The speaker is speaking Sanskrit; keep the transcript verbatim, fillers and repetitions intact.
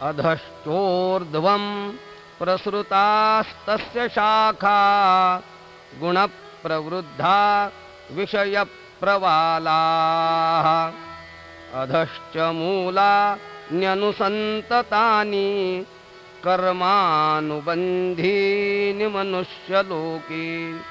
अधश्चोर्ध्वं प्रसृतास्तस्य शाखा गुणप्रवृद्धा विषयप्रवालाः अधश्च मूलान्यनुसन्ततानि कर्मानुबन्धीनि मनुष्यलोके।